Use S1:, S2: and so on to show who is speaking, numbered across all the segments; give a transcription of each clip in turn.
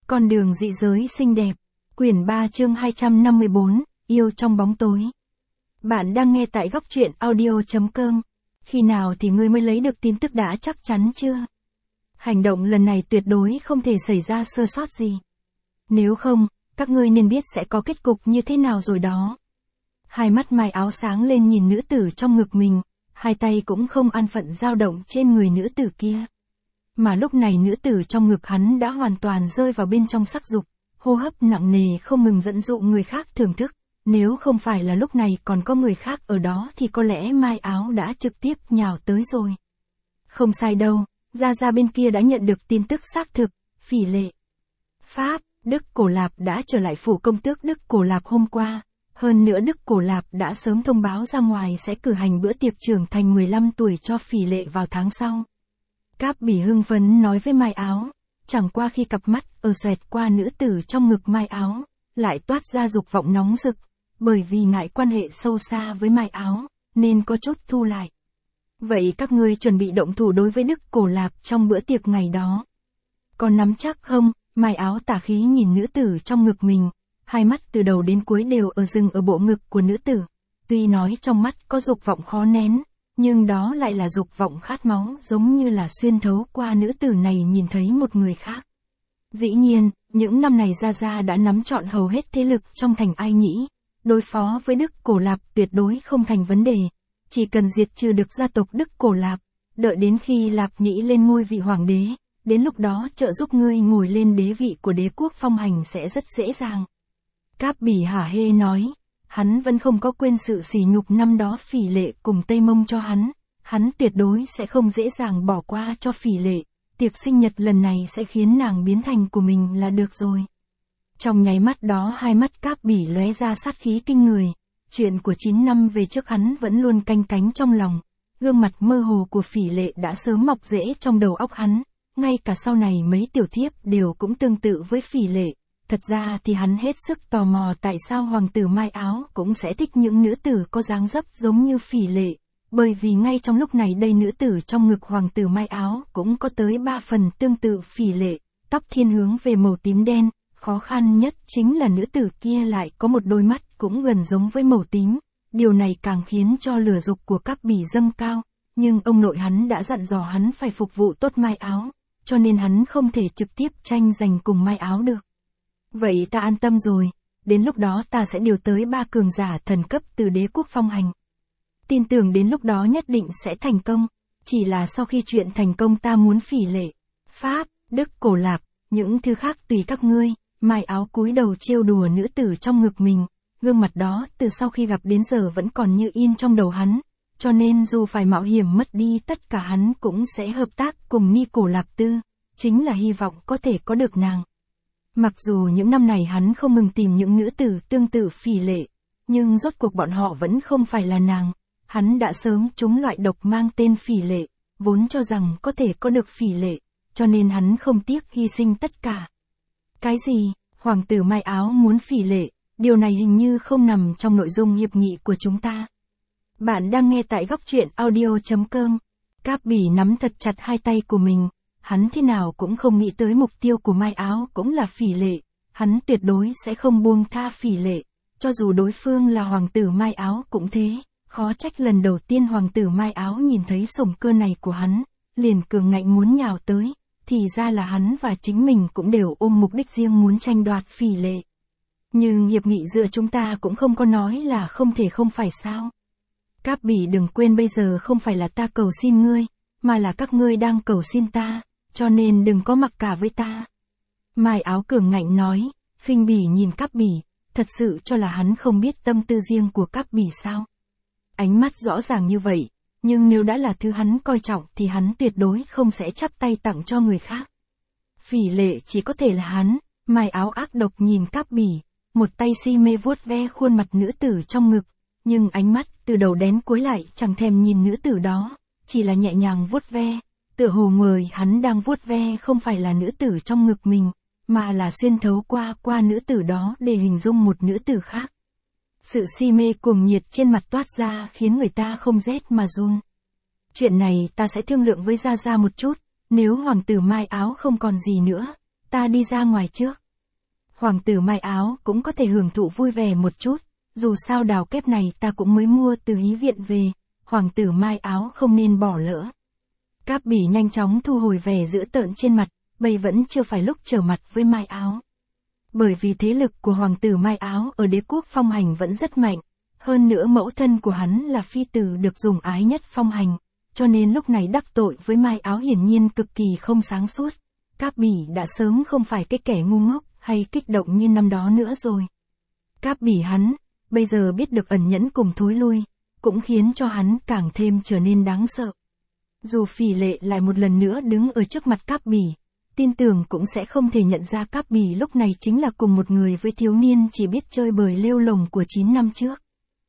S1: Con đường dị giới xinh đẹp. Quyển 3 chương 254, Yêu trong bóng tối. Bạn đang nghe tại góc truyện audio.com. Khi nào thì ngươi mới lấy được tin tức đã chắc chắn chưa? Hành động lần này tuyệt đối không thể xảy ra sơ sót gì. Nếu không, các ngươi nên biết sẽ có kết cục như thế nào rồi đó. Hai mắt Mai Áo sáng lên nhìn nữ tử trong ngực mình, hai tay cũng không an phận dao động trên người nữ tử kia. Mà lúc này nữ tử trong ngực hắn đã hoàn toàn rơi vào bên trong sắc dục, hô hấp nặng nề không ngừng dẫn dụ người khác thưởng thức. Nếu không phải là lúc này còn có người khác ở đó thì có lẽ Mai Áo đã trực tiếp nhào tới rồi. Không sai đâu, Gia bên kia đã nhận được tin tức xác thực, Phỉ Lệ. Pháp, Đức Cổ Lạp đã trở lại phủ công tước Đức Cổ Lạp hôm qua. Hơn nữa Đức Cổ Lạp đã sớm thông báo ra ngoài sẽ cử hành bữa tiệc trưởng thành 15 tuổi cho Phỉ Lệ vào tháng sau. Cáp Bỉ hưng phấn nói với Mai Áo, chẳng qua khi cặp mắt xoẹt qua nữ tử trong ngực Mai Áo, lại toát ra dục vọng nóng rực, bởi vì ngại quan hệ sâu xa với Mai Áo, nên có chút thu lại. Vậy các ngươi chuẩn bị động thủ đối với Đức Cổ Lạp trong bữa tiệc ngày đó. Có nắm chắc không? Mai Áo tà khí nhìn nữ tử trong ngực mình, hai mắt từ đầu đến cuối đều dừng ở bộ ngực của nữ tử. Tuy nói trong mắt có dục vọng khó nén, nhưng đó lại là dục vọng khát máu, giống như là xuyên thấu qua nữ tử này nhìn thấy một người khác. Dĩ nhiên, những năm này Gia đã nắm trọn hầu hết thế lực trong thành Ai Nhĩ, đối phó với Đức Cổ Lạp tuyệt đối không thành vấn đề, chỉ cần diệt trừ được gia tộc Đức Cổ Lạp, đợi đến khi Lạp Nhĩ lên ngôi vị hoàng đế, đến lúc đó trợ giúp ngươi ngồi lên đế vị của đế quốc phong hành sẽ rất dễ dàng. Cáp Bỉ hả hê nói, hắn vẫn không có quên sự sỉ nhục năm đó Phỉ Lệ cùng Tây Mông cho hắn tuyệt đối sẽ không dễ dàng bỏ qua cho Phỉ Lệ, tiệc sinh nhật lần này sẽ khiến nàng biến thành của mình là được rồi. Trong nháy mắt đó hai mắt Cáp Bỉ lóe ra sát khí kinh người, chuyện của 9 năm về trước hắn vẫn luôn canh cánh trong lòng, gương mặt mơ hồ của Phỉ Lệ đã sớm mọc rễ trong đầu óc hắn, ngay cả sau này mấy tiểu thiếp đều cũng tương tự với Phỉ Lệ. Thật ra thì hắn hết sức tò mò tại sao hoàng tử Mai Áo cũng sẽ thích những nữ tử có dáng dấp giống như Phỉ Lệ, bởi vì ngay trong lúc này đây nữ tử trong ngực hoàng tử Mai Áo cũng có tới 3 phần tương tự Phỉ Lệ, tóc thiên hướng về màu tím đen, khó khăn nhất chính là nữ tử kia lại có một đôi mắt cũng gần giống với màu tím, điều này càng khiến cho lửa dục của Cáp Bỉ dâng cao, nhưng ông nội hắn đã dặn dò hắn phải phục vụ tốt Mai Áo, cho nên hắn không thể trực tiếp tranh giành cùng Mai Áo được. Vậy ta an tâm rồi, đến lúc đó ta sẽ điều tới 3 cường giả thần cấp từ đế quốc phong hành. Tin tưởng đến lúc đó nhất định sẽ thành công, chỉ là sau khi chuyện thành công ta muốn Phỉ Lệ, Pháp, Đức Cổ Lạp, những thứ khác tùy các ngươi. Mai Áo cúi đầu trêu đùa nữ tử trong ngực mình, gương mặt đó từ sau khi gặp đến giờ vẫn còn như in trong đầu hắn, cho nên dù phải mạo hiểm mất đi tất cả hắn cũng sẽ hợp tác cùng Ni Cổ Lạp Tư, chính là hy vọng có thể có được nàng. Mặc dù những năm này hắn không ngừng tìm những nữ tử tương tự Phỉ Lệ, nhưng rốt cuộc bọn họ vẫn không phải là nàng, hắn đã sớm trúng loại độc mang tên Phỉ Lệ, vốn cho rằng có thể có được Phỉ Lệ, cho nên hắn không tiếc hy sinh tất cả. Cái gì? Hoàng tử Mai Áo muốn Phỉ Lệ, điều này hình như không nằm trong nội dung hiệp nghị của chúng ta. Bạn đang nghe tại góc truyện audio.com. Cáp Bỉ nắm thật chặt hai tay của mình, hắn thế nào cũng không nghĩ tới mục tiêu của Mai Áo cũng là Phỉ Lệ, hắn tuyệt đối sẽ không buông tha Phỉ Lệ, cho dù đối phương là hoàng tử Mai Áo cũng thế, khó trách lần đầu tiên hoàng tử Mai Áo nhìn thấy sủng cơ này của hắn, liền cường ngạnh muốn nhào tới. Thì ra là hắn và chính mình cũng đều ôm mục đích riêng muốn tranh đoạt Phỉ Lệ. Nhưng hiệp nghị giữa chúng ta cũng không có nói là không thể không phải sao. Cáp Bỉ đừng quên bây giờ không phải là ta cầu xin ngươi, mà là các ngươi đang cầu xin ta, cho nên đừng có mặc cả với ta. Mai Áo cường ngạnh nói, khinh bỉ nhìn Cáp Bỉ, thật sự cho là hắn không biết tâm tư riêng của Cáp Bỉ sao. Ánh mắt rõ ràng như vậy. Nhưng nếu đã là thứ hắn coi trọng thì hắn tuyệt đối không sẽ chắp tay tặng cho người khác. Phỉ Lệ chỉ có thể là hắn. Mai Áo ác độc nhìn Cáp Bỉ, một tay si mê vuốt ve khuôn mặt nữ tử trong ngực, nhưng ánh mắt từ đầu đến cuối lại chẳng thèm nhìn nữ tử đó, chỉ là nhẹ nhàng vuốt ve, tựa hồ người hắn đang vuốt ve không phải là nữ tử trong ngực mình, mà là xuyên thấu qua nữ tử đó để hình dung một nữ tử khác. Sự si mê cuồng nhiệt trên mặt toát ra khiến người ta không rét mà run. Chuyện này ta sẽ thương lượng với Gia một chút, nếu hoàng tử Mai Áo không còn gì nữa, ta đi ra ngoài trước. Hoàng tử Mai Áo cũng có thể hưởng thụ vui vẻ một chút, dù sao đào kép này ta cũng mới mua từ Hí viện về, Hoàng tử Mai Áo không nên bỏ lỡ. Cáp Bỉ nhanh chóng thu hồi vẻ dữ tợn trên mặt, bây vẫn chưa phải lúc trở mặt với Mai Áo. Bởi vì thế lực của Hoàng tử Mai Áo ở đế quốc Phong Hành vẫn rất mạnh, hơn nữa mẫu thân của hắn là phi tử được dùng ái nhất Phong Hành, cho nên lúc này đắc tội với Mai Áo hiển nhiên cực kỳ không sáng suốt. Cáp Bỉ đã sớm không phải cái kẻ ngu ngốc hay kích động như năm đó nữa rồi. Cáp Bỉ hắn, bây giờ biết được ẩn nhẫn cùng thối lui, cũng khiến cho hắn càng thêm trở nên đáng sợ. Dù Phỉ Lệ lại một lần nữa đứng ở trước mặt Cáp Bỉ, tin tưởng cũng sẽ không thể nhận ra Cáp Bỉ lúc này chính là cùng một người với thiếu niên chỉ biết chơi bời lêu lồng của 9 năm trước.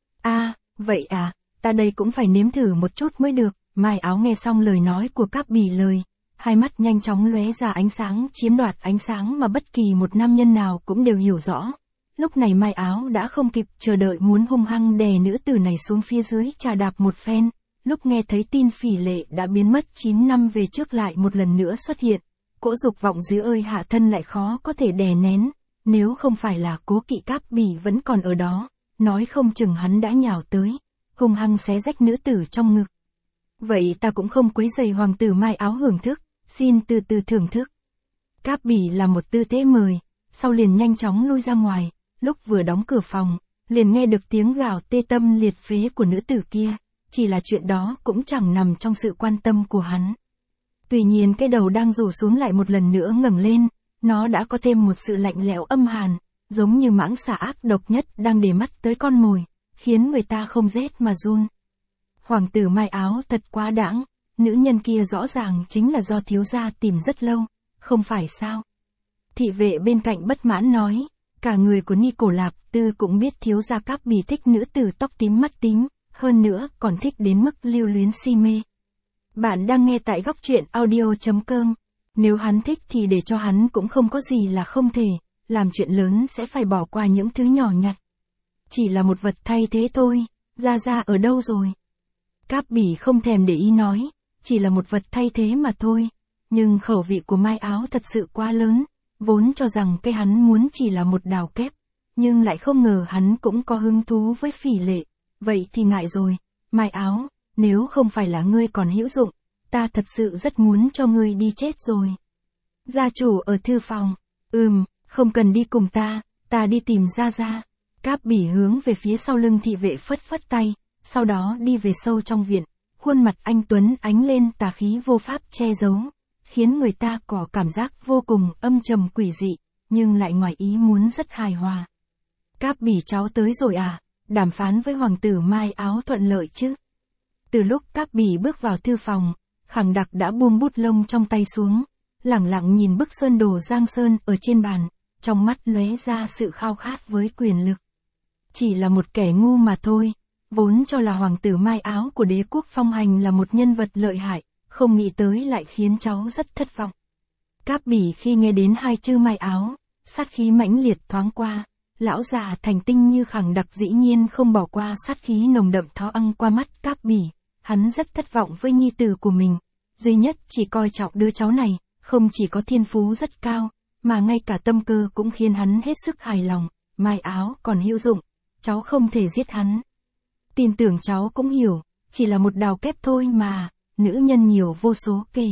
S1: Vậy à, ta đây cũng phải nếm thử một chút mới được. Mai Áo nghe xong lời nói của Cáp Bỉ lời, hai mắt nhanh chóng lóe ra ánh sáng, chiếm đoạt ánh sáng mà bất kỳ một nam nhân nào cũng đều hiểu rõ. Lúc này Mai Áo đã không kịp chờ đợi muốn hung hăng đè nữ tử này xuống phía dưới chà đạp một phen. Lúc nghe thấy tin Phỉ Lệ đã biến mất 9 năm về trước lại một lần nữa xuất hiện, cỗ dục vọng dưới ơi hạ thân lại khó có thể đè nén, nếu không phải là Cố Kỵ Cáp Bỉ vẫn còn ở đó, nói không chừng hắn đã nhào tới, hung hăng xé rách nữ tử trong ngực. Vậy ta cũng không quấy rầy Hoàng tử Mai Áo hưởng thức, xin từ từ thưởng thức. Cáp Bỉ là một tư thế mời, sau liền nhanh chóng lui ra ngoài, lúc vừa đóng cửa phòng, liền nghe được tiếng gào tê tâm liệt phế của nữ tử kia, chỉ là chuyện đó cũng chẳng nằm trong sự quan tâm của hắn. Tuy nhiên cái đầu đang rủ xuống lại một lần nữa ngẩng lên, nó đã có thêm một sự lạnh lẽo âm hàn, giống như mãng xà ác độc nhất đang để mắt tới con mồi, khiến người ta không rét mà run. Hoàng tử Mai Áo thật quá đãng, nữ nhân kia rõ ràng chính là do thiếu gia tìm rất lâu, không phải sao? Thị vệ bên cạnh bất mãn nói, cả người của Ni Cổ Lạp Tư cũng biết thiếu gia Cáp Bỉ thích nữ tử tóc tím mắt tím, hơn nữa còn thích đến mức lưu luyến si mê. Bạn đang nghe tại góc truyện audio.com. Nếu hắn thích thì để cho hắn cũng không có gì là không thể, làm chuyện lớn sẽ phải bỏ qua những thứ nhỏ nhặt. Chỉ là một vật thay thế thôi, Gia Gia ở đâu rồi? Cáp Bỉ không thèm để ý nói, chỉ là một vật thay thế mà thôi, nhưng khẩu vị của Mai Áo thật sự quá lớn, vốn cho rằng cái hắn muốn chỉ là một đào kép, nhưng lại không ngờ hắn cũng có hứng thú với Phỉ Lệ, vậy thì ngại rồi, Mai Áo, nếu không phải là ngươi còn hữu dụng, ta thật sự rất muốn cho ngươi đi chết rồi. Gia chủ ở thư phòng, không cần đi cùng ta đi tìm Gia Gia. Cáp Bỉ hướng về phía sau lưng thị vệ phất phất tay, sau đó đi về sâu trong viện, khuôn mặt anh tuấn ánh lên tà khí vô pháp che giấu, khiến người ta có cảm giác vô cùng âm trầm quỷ dị, nhưng lại ngoài ý muốn rất hài hòa. Cáp Bỉ cháu tới rồi à, đàm phán với Hoàng tử Mai Áo thuận lợi chứ? Từ lúc Cáp Bỉ bước vào thư phòng, Khẳng Đặc đã buông bút lông trong tay xuống, lẳng lặng nhìn bức sơn đồ Giang Sơn ở trên bàn, trong mắt lóe ra sự khao khát với quyền lực. Chỉ là một kẻ ngu mà thôi, vốn cho là Hoàng tử Mai Áo của đế quốc Phong Hành là một nhân vật lợi hại, không nghĩ tới lại khiến cháu rất thất vọng. Cáp Bỉ khi nghe đến hai chữ Mai Áo, sát khí mãnh liệt thoáng qua, lão già thành tinh như Khẳng Đặc dĩ nhiên không bỏ qua sát khí nồng đậm thó ăng qua mắt Cáp Bỉ, hắn rất thất vọng với nhi tử của mình, duy nhất chỉ coi trọng đứa cháu này, không chỉ có thiên phú rất cao, mà ngay cả tâm cơ cũng khiến hắn hết sức hài lòng, Mai Áo còn hữu dụng, cháu không thể giết hắn. Tin tưởng cháu cũng hiểu, chỉ là một đào kép thôi mà, nữ nhân nhiều vô số kể.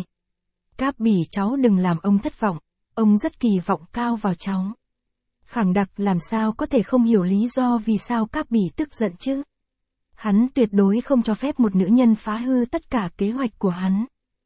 S1: Cáp Bỉ cháu đừng làm ông thất vọng, ông rất kỳ vọng cao vào cháu. Khẳng Đặc làm sao có thể không hiểu lý do vì sao Cáp Bỉ tức giận chứ? Hắn tuyệt đối không cho phép một nữ nhân phá hư tất cả kế hoạch của hắn.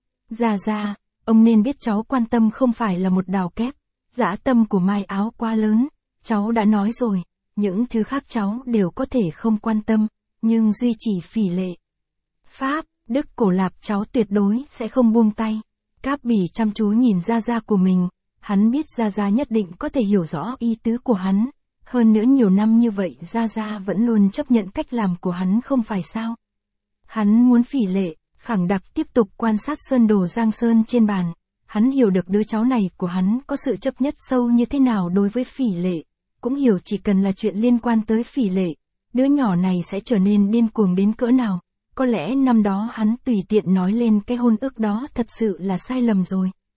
S1: Gia, ông nên biết cháu quan tâm không phải là một đào kép, dã tâm của Mai Áo quá lớn, cháu đã nói rồi, những thứ khác cháu đều có thể không quan tâm, nhưng duy chỉ Phỉ Lệ. Pháp, Đức Cổ Lạp cháu tuyệt đối sẽ không buông tay. Cáp Bỉ chăm chú nhìn Gia của mình, hắn biết Gia nhất định có thể hiểu rõ ý tứ của hắn, hơn nữa nhiều năm như vậy Gia vẫn luôn chấp nhận cách làm của hắn không phải sao. Hắn muốn Phỉ Lệ. Khẳng Đặc tiếp tục quan sát sơn đồ Giang Sơn trên bàn, hắn hiểu được đứa cháu này của hắn có sự chấp nhất sâu như thế nào đối với Phỉ Lệ, cũng hiểu chỉ cần là chuyện liên quan tới Phỉ Lệ, đứa nhỏ này sẽ trở nên điên cuồng đến cỡ nào, có lẽ năm đó hắn tùy tiện nói lên cái hôn ước đó thật sự là sai lầm rồi,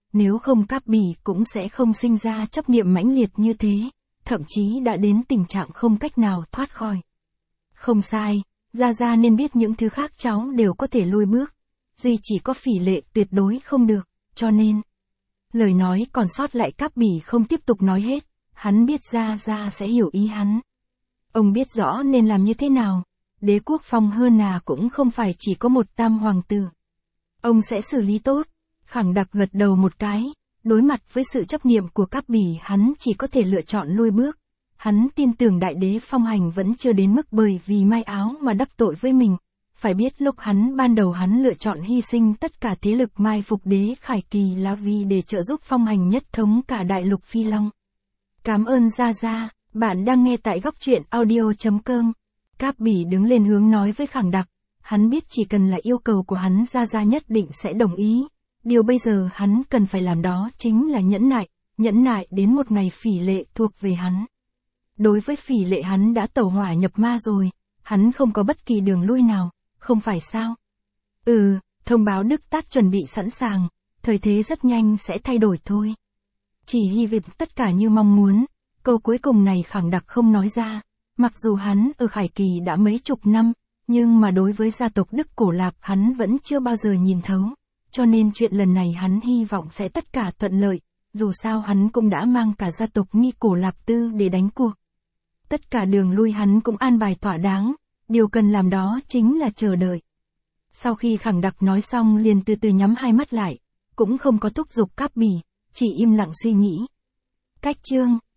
S1: nếu không Cáp Bỉ cũng sẽ không sinh ra chấp niệm mãnh liệt như thế, thậm chí đã đến tình trạng không cách nào thoát khỏi. Không sai, Gia Gia nên biết những thứ khác cháu đều có thể lui bước, duy chỉ có Phỉ Lệ tuyệt đối không được, cho nên. Lời nói còn sót lại Cáp Bỉ không tiếp tục nói hết, hắn biết Gia Gia sẽ hiểu ý hắn. Ông biết rõ nên làm như thế nào, đế quốc Phong Hơn Nà cũng không phải chỉ có một tam hoàng tử. Ông sẽ xử lý tốt. Khẳng Đặc gật đầu một cái, đối mặt với sự chấp niệm của Cáp Bỉ hắn chỉ có thể lựa chọn lui bước. Hắn tin tưởng đại đế Phong Hành vẫn chưa đến mức bởi vì may áo mà đắc tội với mình. Phải biết lúc ban đầu hắn lựa chọn hy sinh tất cả thế lực mai phục đế Khải Kỳ là vì để trợ giúp Phong Hành nhất thống cả đại lục Phi Long. Cảm ơn Gia Gia, bạn đang nghe tại góc truyện audio.com. Cáp Bỉ đứng lên hướng nói với Khẳng Đặc, hắn biết chỉ cần là yêu cầu của hắn Gia Gia nhất định sẽ đồng ý. Điều bây giờ hắn cần phải làm đó chính là nhẫn nại đến một ngày Phỉ Lệ thuộc về hắn. Đối với Phỉ Lệ hắn đã tẩu hỏa nhập ma rồi, hắn không có bất kỳ đường lui nào, không phải sao? Thông báo Đức Tát chuẩn bị sẵn sàng, thời thế rất nhanh sẽ thay đổi thôi. Chỉ hy vọng tất cả như mong muốn, câu cuối cùng này Khẳng Đặc không nói ra, mặc dù hắn ở Khải Kỳ đã mấy chục năm, nhưng mà đối với gia tộc Đức Cổ Lạp hắn vẫn chưa bao giờ nhìn thấu. Cho nên chuyện lần này hắn hy vọng sẽ tất cả thuận lợi, dù sao hắn cũng đã mang cả gia tộc Nghi Cổ Lạp Tư để đánh cuộc. Tất cả đường lui hắn cũng an bài thỏa đáng, điều cần làm đó chính là chờ đợi. Sau khi Khẳng Đặc nói xong liền từ từ nhắm hai mắt lại, cũng không có thúc giục Cáp Bỉ, chỉ im lặng suy nghĩ. Cách chương